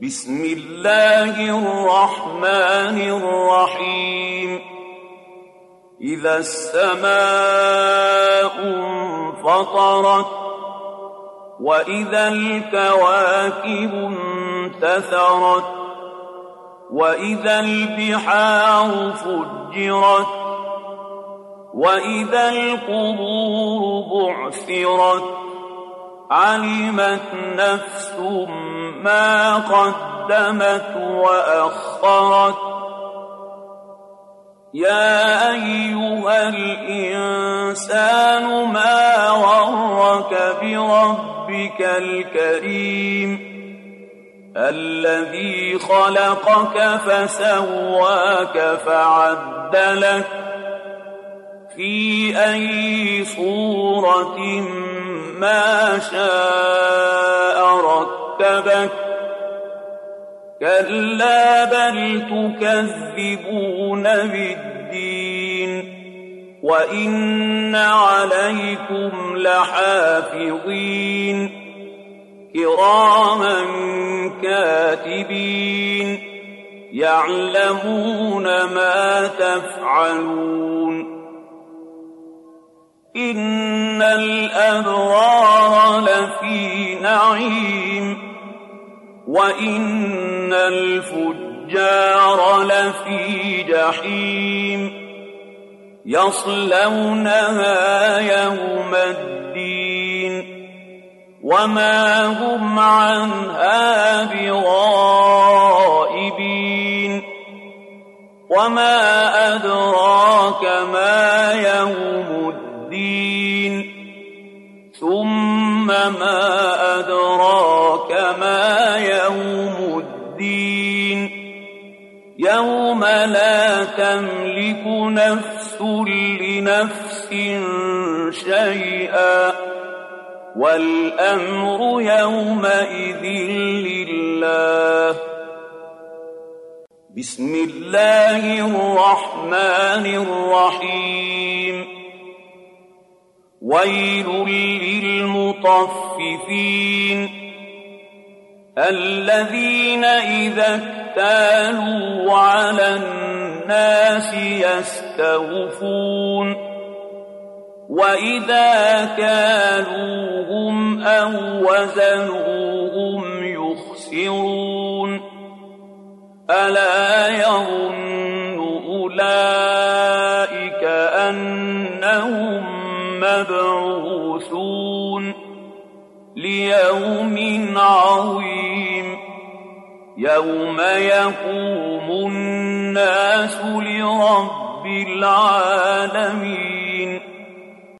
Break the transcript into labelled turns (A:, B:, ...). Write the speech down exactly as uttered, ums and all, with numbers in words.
A: بسم الله الرحمن الرحيم إذا السماء انفطرت وإذا الكواكب انتثرت وإذا البحار فجرت وإذا القبور بعثرت علمت نفس ما قدمت وأخرت يا أيها الإنسان ما غرك بربك الكريم الذي خلقك فسواك فعدلك في أي صورة ما شاء ركبك كلا بل تكذبون بالدين وإن عليكم لحافظين كراما كاتبين يعلمون ما تفعلون إن الأبرار لفي نعيم وإن الفجار لفي جحيم يصلونها يوم الدين وما هم عنها بغائبين وما أدراك ما يوم الدين ثم ما أدراك ما يوم الدين يوم لا تملك نفس لنفس شيئا والأمر يومئذ لله بسم الله الرحمن الرحيم ويل للمطففين الذين إذا اكتالوا على الناس يستوفون وإذا كالوهم أو وزنوهم يخسرون ألا يظن أولئك أنهم مبعوثون ليوم عظيم يوم يقوم الناس لرب العالمين